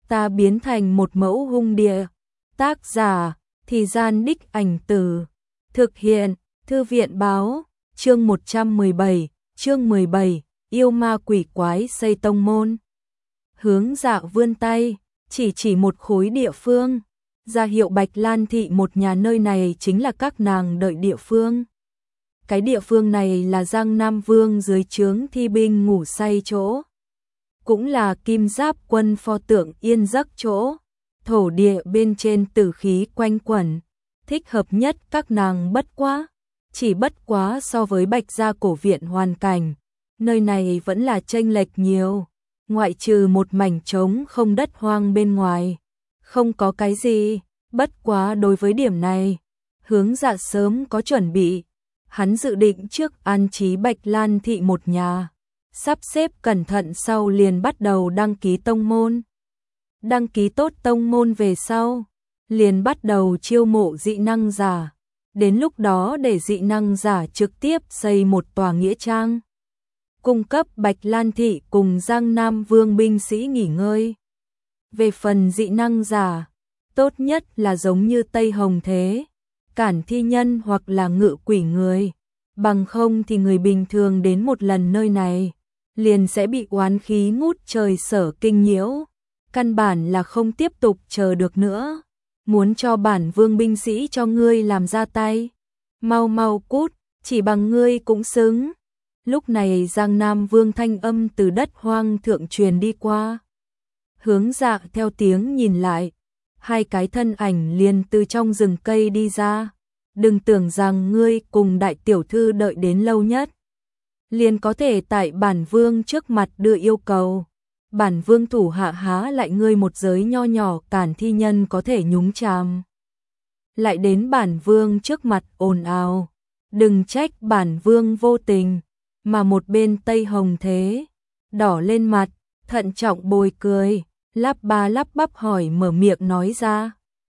ta biến thành một mẫu hung địa. Tác giả, Thì Gian Đích Ảnh Từ. Thực hiện, Thư viện báo, chương 17, yêu ma quỷ quái xây tông môn. Hướng Dạ vươn tay, chỉ một khối địa phương, ra hiệu Bạch Lan thị một nhà nơi này chính là các nàng đợi địa phương. Cái địa phương này là Giang Nam Vương dưới trướng thi binh ngủ say chỗ. Cũng là Kim Giáp quân pho tượng yên giấc chỗ. Thổ địa bên trên tử khí quanh quẩn. Thích hợp nhất các nàng chỉ bất quá so với Bạch gia cổ viện hoàn cảnh. Nơi này vẫn là chênh lệch nhiều. Ngoại trừ một mảnh trống không đất hoang bên ngoài. Không có cái gì, bất quá đối với điểm này. Hướng Dạ sớm có chuẩn bị. Hắn dự định trước an trí Bạch Lan thị một nhà, sắp xếp cẩn thận sau liền bắt đầu đăng ký tông môn. Đăng ký tốt tông môn về sau, liền bắt đầu chiêu mộ dị năng giả. Đến lúc đó để dị năng giả trực tiếp xây một tòa nghĩa trang, cung cấp Bạch Lan thị cùng Giang Nam Vương binh sĩ nghỉ ngơi. Về phần dị năng giả, tốt nhất là giống như Tây Hồng Thế, cản thi nhân hoặc là ngự quỷ người, bằng không thì người bình thường đến một lần nơi này, liền sẽ bị oán khí ngút trời sở kinh nhiễu, căn bản là không tiếp tục chờ được nữa. Muốn cho bản vương binh sĩ cho ngươi làm ra tay, mau mau cút, chỉ bằng ngươi cũng xứng. Lúc này Giang Nam Vương thanh âm từ đất hoang thượng truyền đi qua. Hướng Dạ theo tiếng nhìn lại, hai cái thân ảnh liền từ trong rừng cây đi ra. Đừng tưởng rằng ngươi cùng đại tiểu thư đợi đến lâu nhất, liền có thể tại bản vương trước mặt đưa yêu cầu. Bản vương thủ hạ há lại ngươi một giới nho nhỏ cản thi nhân có thể nhúng chàm. Lại đến bản vương trước mặt ồn ào, đừng trách bản vương vô tình. Mà một bên Tây Hồng Thế, đỏ lên mặt, thận trọng bồi cười, lắp ba lắp bắp hỏi mở miệng nói ra.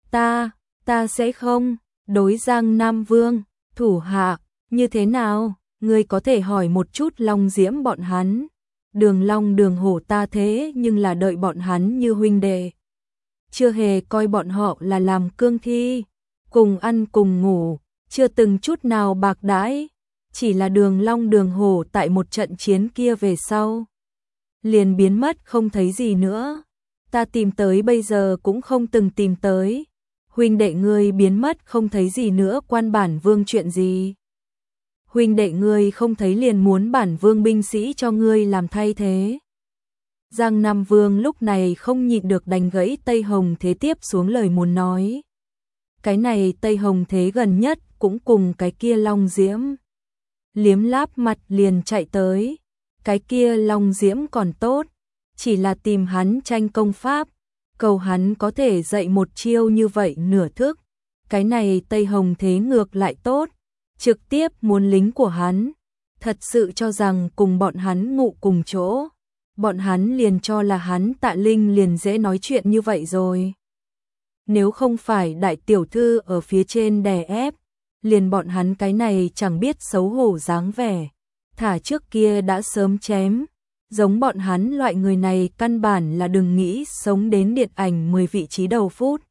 Ta sẽ không. Đối Giang Nam Vương, thủ hạ, như thế nào, ngươi có thể hỏi một chút Long Diễm bọn hắn. Đường Long Đường Hổ ta thế nhưng là đợi bọn hắn như huynh đệ. Chưa hề coi bọn họ là làm cương thi, cùng ăn cùng ngủ, chưa từng chút nào bạc đãi. Chỉ là Đường Long Đường Hổ tại một trận chiến kia về sau, liền biến mất không thấy gì nữa. Ta tìm tới bây giờ cũng không từng tìm tới. Huynh đệ ngươi biến mất không thấy gì nữa quan bản vương chuyện gì? Huynh đệ ngươi không thấy liền muốn bản vương binh sĩ cho ngươi làm thay thế. Giang Nam Vương lúc này không nhịn được đánh gãy Tây Hồng Thế tiếp xuống lời muốn nói. Cái này Tây Hồng Thế gần nhất cũng cùng cái kia Long Diễm. Liếm láp mặt liền chạy tới. Cái kia Long Diễm còn tốt, chỉ là tìm hắn tranh công pháp. Cầu hắn có thể dạy một chiêu như vậy nửa thức. Cái này Tây Hồng Thế ngược lại tốt, trực tiếp muốn lính của hắn. Thật sự cho rằng cùng bọn hắn ngụ cùng chỗ, bọn hắn liền cho là hắn Tạ Linh liền dễ nói chuyện như vậy rồi. Nếu không phải đại tiểu thư ở phía trên đè ép, liền bọn hắn cái này chẳng biết xấu hổ dáng vẻ. Thả trước kia đã sớm chém. Giống bọn hắn loại người này căn bản là đừng nghĩ sống đến điện ảnh 10 vị trí đầu phút.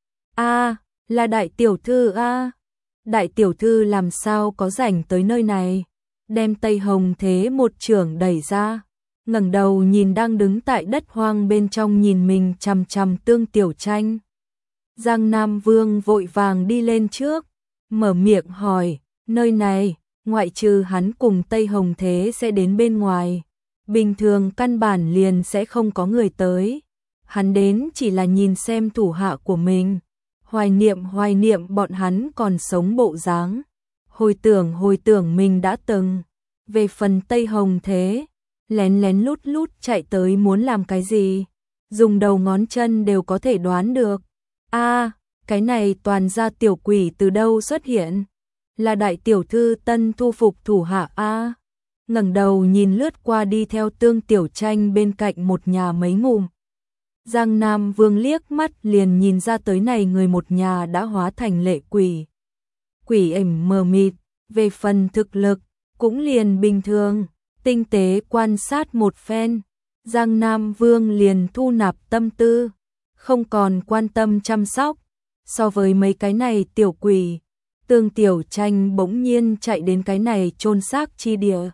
Là đại tiểu thư a. Đại tiểu thư làm sao có rảnh tới nơi này. Đem Tây Hồng Thế một chưởng đẩy ra, ngẩng đầu nhìn đang đứng tại đất hoang bên trong nhìn mình chằm chằm Tương Tiểu Tranh. Giang Nam Vương vội vàng đi lên trước, mở miệng hỏi, nơi này, ngoại trừ hắn cùng Tây Hồng Thế sẽ đến bên ngoài. Bình thường căn bản liền sẽ không có người tới. Hắn đến chỉ là nhìn xem thủ hạ của mình. Hoài niệm bọn hắn còn sống bộ dáng. Hồi tưởng mình đã từng. Về phần Tây Hồng Thế, lén lén lút lút chạy tới muốn làm cái gì. Dùng đầu ngón chân đều có thể đoán được. Cái này toàn ra tiểu quỷ từ đâu xuất hiện. Là đại tiểu thư tân thu phục thủ hạ ngẩng đầu nhìn lướt qua đi theo Tương Tiểu Tranh bên cạnh một nhà mấy ngụm. Giang Nam Vương liếc mắt liền nhìn ra tới này người một nhà đã hóa thành lệ quỷ. Quỷ ảnh mờ mịt, về phần thực lực, cũng liền bình thường, tinh tế quan sát một phen. Giang Nam Vương liền thu nạp tâm tư, không còn quan tâm chăm sóc. So với mấy cái này tiểu quỷ, Tương Tiểu Tranh bỗng nhiên chạy đến cái này chôn xác chi địa.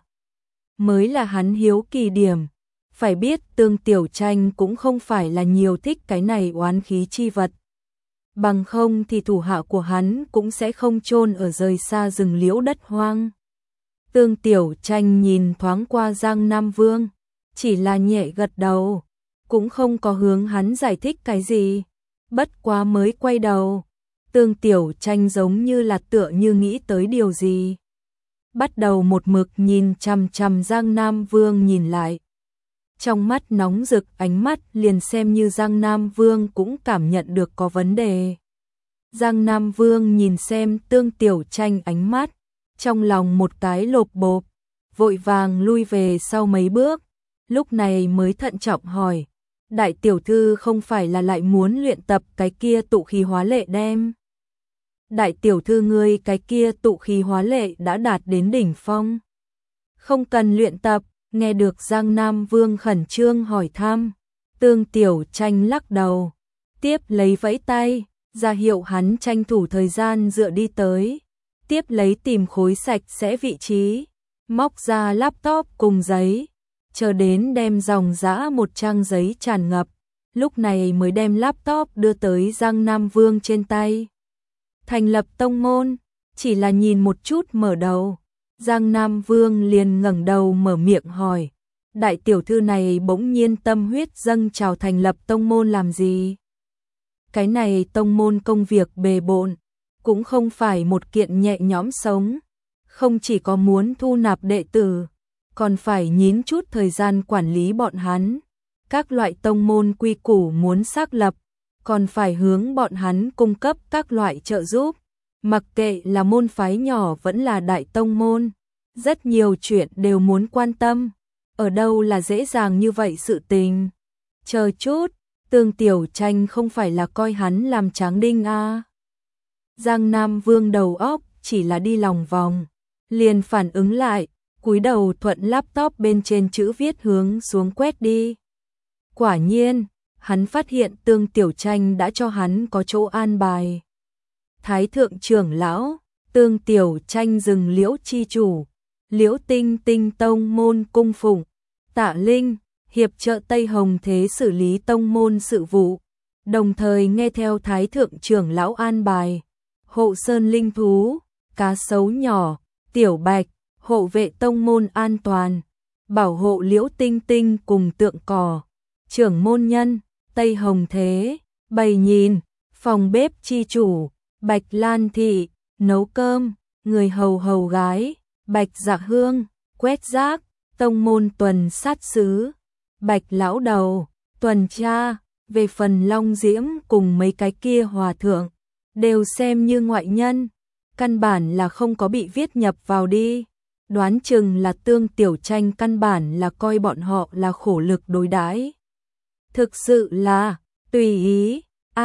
Mới là hắn hiếu kỳ điểm. Phải biết Tương Tiểu Tranh cũng không phải là nhiều thích cái này oán khí chi vật. Bằng không thì thủ hạ của hắn cũng sẽ không chôn ở rời xa rừng liễu đất hoang. Tương Tiểu Tranh nhìn thoáng qua Giang Nam Vương, chỉ là nhẹ gật đầu, cũng không có hướng hắn giải thích cái gì. Bất quá mới quay đầu, Tương Tiểu Tranh giống như là tựa như nghĩ tới điều gì. Bắt đầu một mực nhìn chằm chằm Giang Nam Vương nhìn lại. Trong mắt nóng rực ánh mắt liền xem như Giang Nam Vương cũng cảm nhận được có vấn đề. Giang Nam Vương nhìn xem Tương Tiểu Tranh ánh mắt, trong lòng một cái lộp bộp, vội vàng lui về sau mấy bước, lúc này mới thận trọng hỏi, đại tiểu thư không phải là lại muốn luyện tập cái kia tụ khí hóa lệ đem? Đại tiểu thư ngươi cái kia tụ khí hóa lệ đã đạt đến đỉnh phong. Không cần luyện tập, nghe được Giang Nam Vương khẩn trương hỏi thăm, Tương Tiểu Tranh lắc đầu, tiếp lấy vẫy tay, ra hiệu hắn tranh thủ thời gian dựa đi tới, tiếp lấy tìm khối sạch sẽ vị trí, móc ra laptop cùng giấy, chờ đến đem dòng dã một trang giấy tràn ngập, lúc này mới đem laptop đưa tới Giang Nam Vương trên tay. Thành lập tông môn, chỉ là nhìn một chút mở đầu, Giang Nam Vương liền ngẩng đầu mở miệng hỏi, đại tiểu thư này bỗng nhiên tâm huyết dâng trào thành lập tông môn làm gì? Cái này tông môn công việc bề bộn, cũng không phải một kiện nhẹ nhõm sống, không chỉ có muốn thu nạp đệ tử, còn phải nhín chút thời gian quản lý bọn hắn, các loại tông môn quy củ muốn xác lập, còn phải hướng bọn hắn cung cấp các loại trợ giúp, mặc kệ là môn phái nhỏ vẫn là đại tông môn, rất nhiều chuyện đều muốn quan tâm, ở đâu là dễ dàng như vậy sự tình. Chờ chút, Tương Tiểu Tranh không phải là coi hắn làm tráng đinh à? Giang Nam Vương đầu óc chỉ là đi lòng vòng, liền phản ứng lại, cúi đầu thuận laptop bên trên chữ viết hướng xuống quét đi. Quả nhiên, hắn phát hiện Tương Tiểu Tranh đã cho hắn có chỗ an bài. Thái thượng trưởng lão, Tương Tiểu Tranh rừng liễu chi chủ, Liễu Tinh Tinh tông môn cung phụng, Tạ Linh, hiệp trợ Tây Hồng Thế xử lý tông môn sự vụ, đồng thời nghe theo Thái thượng trưởng lão an bài, hộ sơn linh thú, cá sấu nhỏ, tiểu bạch, hộ vệ tông môn an toàn, bảo hộ Liễu Tinh Tinh cùng tượng cỏ, trưởng môn nhân, Tây Hồng Thế, bày nhìn, phòng bếp chi chủ, Bạch Lan Thị, nấu cơm, người hầu hầu gái, Bạch Dạ Hương, quét rác, tông môn tuần sát sứ, Bạch Lão Đầu, tuần tra, về phần Long Diễm cùng mấy cái kia hòa thượng, đều xem như ngoại nhân, căn bản là không có bị viết nhập vào đi, đoán chừng là Tương Tiểu Tranh căn bản là coi bọn họ là khổ lực đối đãi. Thực sự là, tùy ý,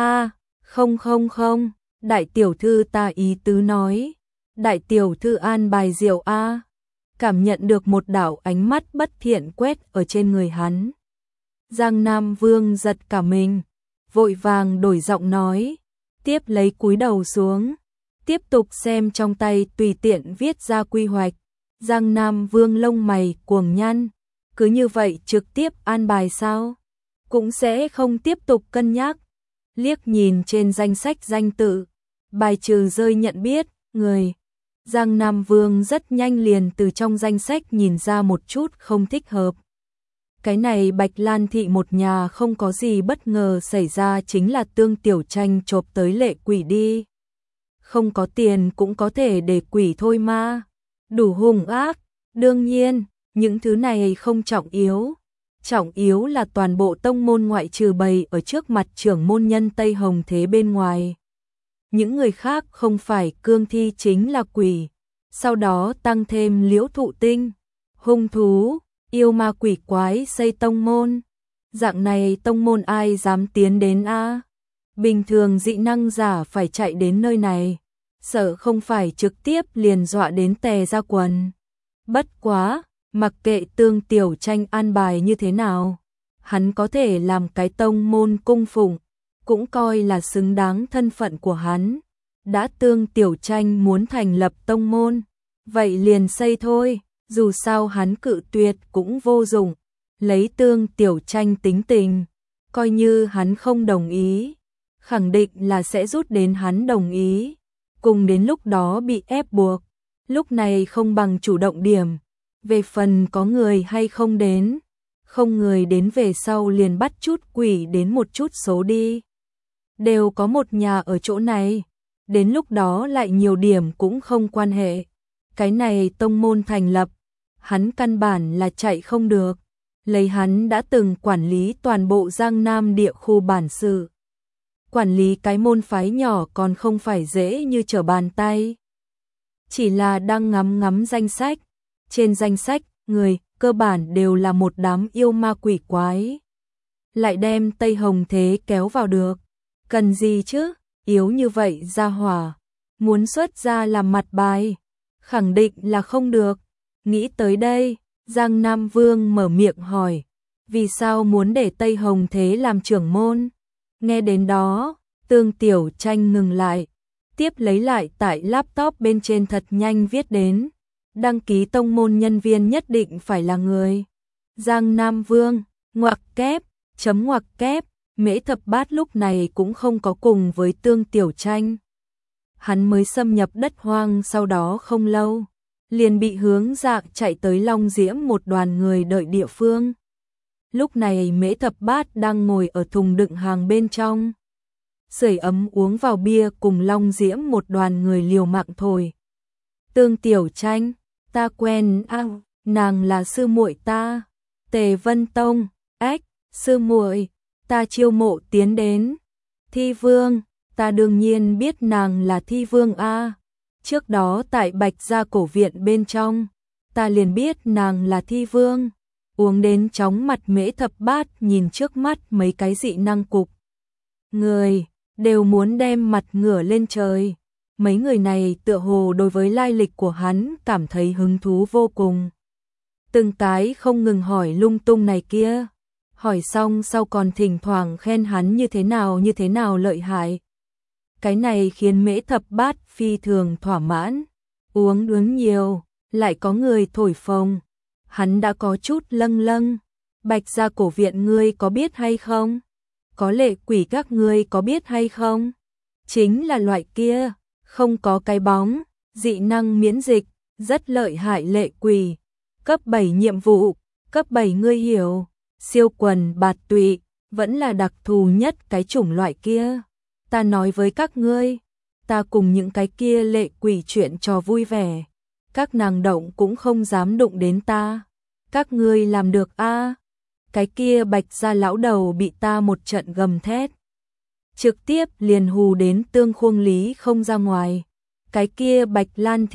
không, đại tiểu thư ta ý tứ nói, đại tiểu thư an bài diệu cảm nhận được một đạo ánh mắt bất thiện quét ở trên người hắn. Giang Nam Vương giật cả mình, vội vàng đổi giọng nói, tiếp lấy cúi đầu xuống, tiếp tục xem trong tay tùy tiện viết ra quy hoạch. Giang Nam Vương lông mày cuồng nhăn, cứ như vậy trực tiếp an bài sao? Cũng sẽ không tiếp tục cân nhắc. Liếc nhìn trên danh sách danh tự, bài trừ rơi nhận biết, người. Giang Nam Vương rất nhanh liền từ trong danh sách nhìn ra một chút không thích hợp. Cái này Bạch Lan Thị một nhà không có gì bất ngờ xảy ra chính là Tương Tiểu Tranh chộp tới lệ quỷ đi. Không có tiền cũng có thể để quỷ thôi mà. Đủ hung ác, đương nhiên, những thứ này không trọng yếu. Trọng yếu là toàn bộ tông môn ngoại trừ bày ở trước mặt trưởng môn nhân Tây Hồng Thế bên ngoài. Những người khác không phải cương thi chính là quỷ. Sau đó tăng thêm Liễu Thụ Tinh, hung thú, yêu ma quỷ quái xây tông môn. Dạng này tông môn ai dám tiến đến a? Bình thường dị năng giả phải chạy đến nơi này, sợ không phải trực tiếp liền dọa đến tè ra quần. Bất quá, mặc kệ Tương Tiểu Tranh an bài như thế nào, hắn có thể làm cái tông môn cung phụng, cũng coi là xứng đáng thân phận của hắn. Đã Tương Tiểu Tranh muốn thành lập tông môn, vậy liền xây thôi, dù sao hắn cự tuyệt cũng vô dụng. Lấy Tương Tiểu Tranh tính tình, coi như hắn không đồng ý, khẳng định là sẽ rút đến hắn đồng ý, cùng đến lúc đó bị ép buộc. Lúc này không bằng chủ động điểm, về phần có người hay không đến, không người đến về sau liền bắt chút quỷ đến một chút số đi. Đều có một nhà ở chỗ này, đến lúc đó lại nhiều điểm cũng không quan hệ. Cái này tông môn thành lập, hắn căn bản là chạy không được. Lấy hắn đã từng quản lý toàn bộ Giang Nam địa khu bản sự. Quản lý cái môn phái nhỏ còn không phải dễ như trở bàn tay. Chỉ là đang ngắm danh sách. Trên danh sách, người cơ bản đều là một đám yêu ma quỷ quái. Lại đem Tây Hồng Thế kéo vào được. Cần gì chứ, yếu như vậy ra hỏa. Muốn xuất ra làm mặt bài. Khẳng định là không được. Nghĩ tới đây, Giang Nam Vương mở miệng hỏi. Vì sao muốn để Tây Hồng Thế làm trưởng môn? Nghe đến đó, Tương Tiểu Tranh ngừng lại. Tiếp lấy lại tại laptop bên trên thật nhanh viết đến. Đăng ký tông môn nhân viên nhất định phải là người. Giang Nam Vương, ngoặc kép, chấm ngoặc kép, Mễ Thập Bát lúc này cũng không có cùng với Tương Tiểu Tranh. Hắn mới xâm nhập đất hoang sau đó không lâu, liền bị hướng dạ chạy tới Long Diễm một đoàn người đợi địa phương. Lúc này Mễ Thập Bát đang ngồi ở thùng đựng hàng bên trong. Sưởi ấm uống vào bia cùng Long Diễm một đoàn người liều mạng thổi. Tương Tiểu Tranh, ta quen nàng là sư muội ta. Tề Vân Tông, ách, sư muội, ta chiêu mộ tiến đến. Thi Vương, ta đương nhiên biết nàng là Thi Vương a. Trước đó tại Bạch Gia cổ viện bên trong, ta liền biết nàng là Thi Vương. Uống đến chóng mặt Mễ Thập Bát nhìn trước mắt mấy cái dị năng cục. Người, đều muốn đem mặt ngửa lên trời. Mấy người này tựa hồ đối với lai lịch của hắn cảm thấy hứng thú vô cùng. Từng cái không ngừng hỏi lung tung này kia. Hỏi xong sau còn thỉnh thoảng khen hắn như thế nào lợi hại. Cái này khiến Mễ Thập Bát phi thường thỏa mãn. Uống uống nhiều, lại có người thổi phồng. Hắn đã có chút lâng lâng. Bạch Gia cổ viện ngươi có biết hay không? Có lệ quỷ các ngươi có biết hay không? Chính là loại kia, không có cái bóng, dị năng miễn dịch, rất lợi hại lệ quỷ. Cấp 7 nhiệm vụ, cấp 7 ngươi hiểu, siêu quần bạt tụy, vẫn là đặc thù nhất cái chủng loại kia. Ta nói với các ngươi, ta cùng những cái kia lệ quỷ chuyện trò vui vẻ. Các nàng động cũng không dám đụng đến ta. Các ngươi làm được a? Cái kia Bạch Gia lão đầu bị ta một trận gầm thét. Trực tiếp liền hù đến tương khuông lý không ra ngoài. Cái kia Bạch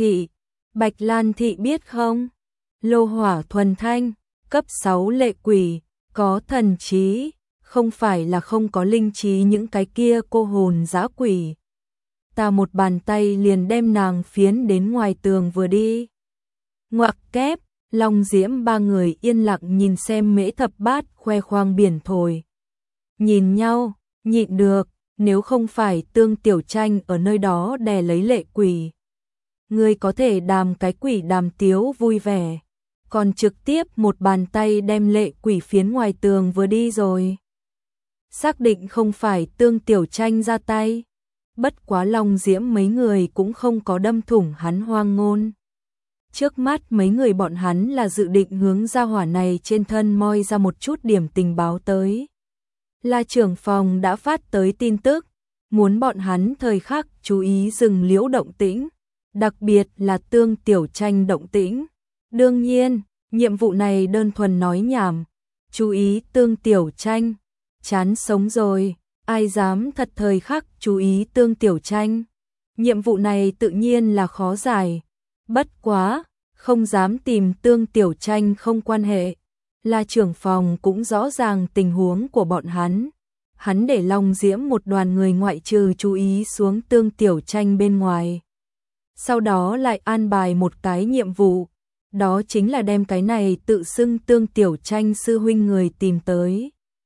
Lan Thị biết không? Lô hỏa thuần thanh, cấp 6 lệ quỷ, có thần trí, không phải là không có linh trí những cái kia cô hồn dã quỷ. Ta một bàn tay liền đem nàng phiến đến ngoài tường vừa đi. Ngoặc kép, Long Diễm ba người yên lặng nhìn xem Mễ Thập Bát khoe khoang biển thổi. Nhìn nhau, nhịn được, nếu không phải Tương Tiểu Tranh ở nơi đó đè lấy lệ quỷ. Ngươi có thể đàm cái quỷ đàm tiếu vui vẻ, còn trực tiếp một bàn tay đem lệ quỷ phiến ngoài tường vừa đi rồi. Xác định không phải Tương Tiểu Tranh ra tay. Bất quá Long Diễm mấy người cũng không có đâm thủng hắn hoang ngôn. Trước mắt mấy người bọn hắn là dự định hướng gia hỏa này trên thân moi ra một chút điểm tình báo tới. La trưởng phòng đã phát tới tin tức, muốn bọn hắn thời khắc chú ý rừng liễu động tĩnh, đặc biệt là Tương Tiểu Tranh động tĩnh. Đương nhiên, nhiệm vụ này đơn thuần nói nhảm, chú ý Tương Tiểu Tranh, chán sống rồi, ai dám thật thời khắc chú ý Tương Tiểu Tranh. Nhiệm vụ này tự nhiên là khó giải, bất quá, không dám tìm Tương Tiểu Tranh không quan hệ. La trưởng phòng cũng rõ ràng tình huống của bọn hắn. Hắn để Long Diễm một đoàn người ngoại trừ chú ý xuống Tương Tiểu Tranh bên ngoài. Sau đó lại an bài một cái nhiệm vụ, đó chính là đem cái này tự xưng Tương Tiểu Tranh sư huynh người tìm tới.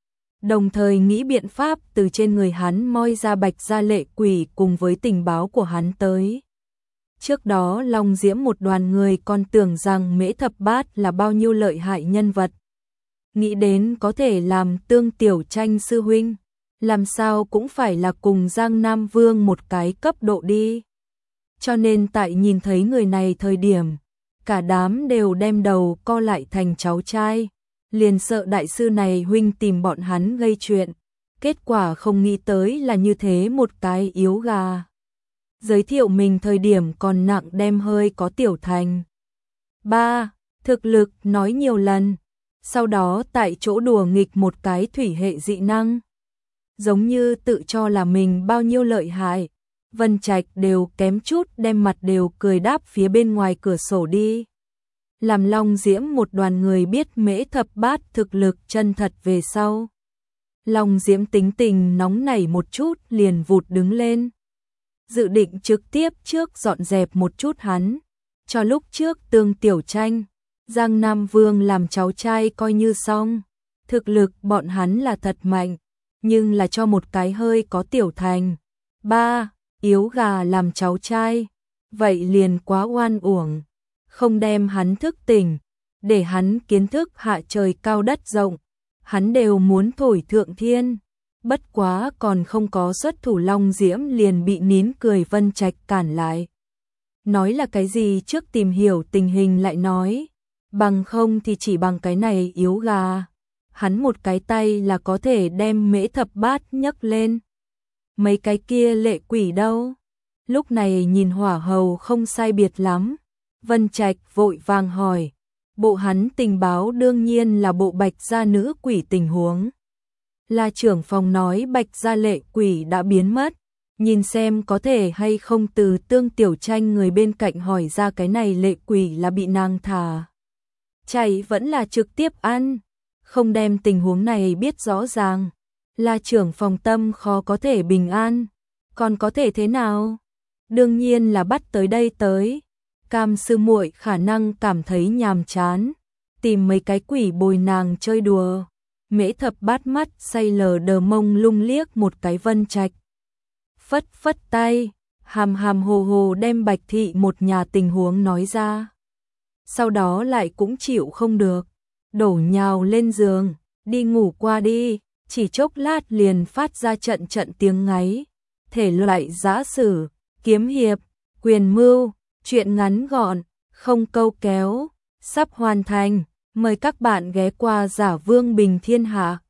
đồng thời nghĩ biện pháp từ trên người hắn moi ra Bạch Gia lệ quỷ cùng với tình báo của hắn tới. Trước đó Long Diễm một đoàn người còn tưởng rằng Mễ Thập Bát là bao nhiêu lợi hại nhân vật. Nghĩ đến có thể làm Tương Tiểu Tranh sư huynh, làm sao cũng phải là cùng Giang Nam Vương một cái cấp độ đi. Cho nên tại nhìn thấy người này thời điểm, cả đám đều đem đầu co lại thành cháu trai, liền sợ đại sư này huynh tìm bọn hắn gây chuyện. Kết quả không nghĩ tới là như thế một cái yếu gà. Giới thiệu mình thời điểm còn nặng đem hơi có Tiểu Thành. 3. Thực lực nói nhiều lần, sau đó tại chỗ đùa nghịch một cái thủy hệ dị năng. Giống như tự cho là mình bao nhiêu lợi hại, Vân Trạch đều kém chút đem mặt đều cười đáp phía bên ngoài cửa sổ đi. Làm Long Diễm một đoàn người biết Mễ Thập Bát thực lực chân thật về sau. Long Diễm tính tình nóng nảy một chút liền vụt đứng lên. Dự định trực tiếp trước dọn dẹp một chút hắn. Cho lúc trước Tương Tiểu Tranh, Giang Nam Vương làm cháu trai coi như xong. Thực lực bọn hắn là thật mạnh, nhưng là cho một cái hơi có Tiểu Thành 3, yếu gà làm cháu trai, vậy liền quá oan uổng. Không đem hắn thức tỉnh, để hắn kiến thức hạ trời cao đất rộng, hắn đều muốn thổi thượng thiên. Bất quá còn không có xuất thủ Long Diễm liền bị nín cười Vân Trạch cản lại. Nói là cái gì trước tìm hiểu tình hình lại nói, bằng không thì chỉ bằng cái này yếu gà. Hắn một cái tay là có thể đem Mễ Thập Bát nhấc lên. Mấy cái kia lệ quỷ đâu? Lúc này nhìn hỏa hầu không sai biệt lắm. Vân Trạch vội vàng hỏi. Bộ hắn tình báo đương nhiên là bộ Bạch Gia nữ quỷ tình huống. La trưởng phòng nói Bạch Gia lệ quỷ đã biến mất. Nhìn xem có thể hay không từ Tương Tiểu Tranh người bên cạnh hỏi ra cái này lệ quỷ là bị nàng thả chạy vẫn là trực tiếp ăn. Không đem tình huống này biết rõ ràng, là trưởng phòng tâm khó có thể bình an. Còn có thể thế nào? Đương nhiên là bắt tới đây tới. Cam sư muội khả năng cảm thấy nhàm chán, tìm mấy cái quỷ bồi nàng chơi đùa. Mễ Thập Bát mắt say lờ đờ mông lung liếc một cái Vân Trạch. Phất phất tay, hàm hàm hồ hồ đem Bạch Thị một nhà tình huống nói ra. Sau đó lại cũng chịu không được, đổ nhào lên giường, đi ngủ qua đi, chỉ chốc lát liền phát ra trận trận tiếng ngáy. Thể loại giã sử, kiếm hiệp, quyền mưu, chuyện ngắn gọn, không câu kéo, sắp hoàn thành. Mời các bạn ghé qua Giả Vương Bình Thiên Hạ.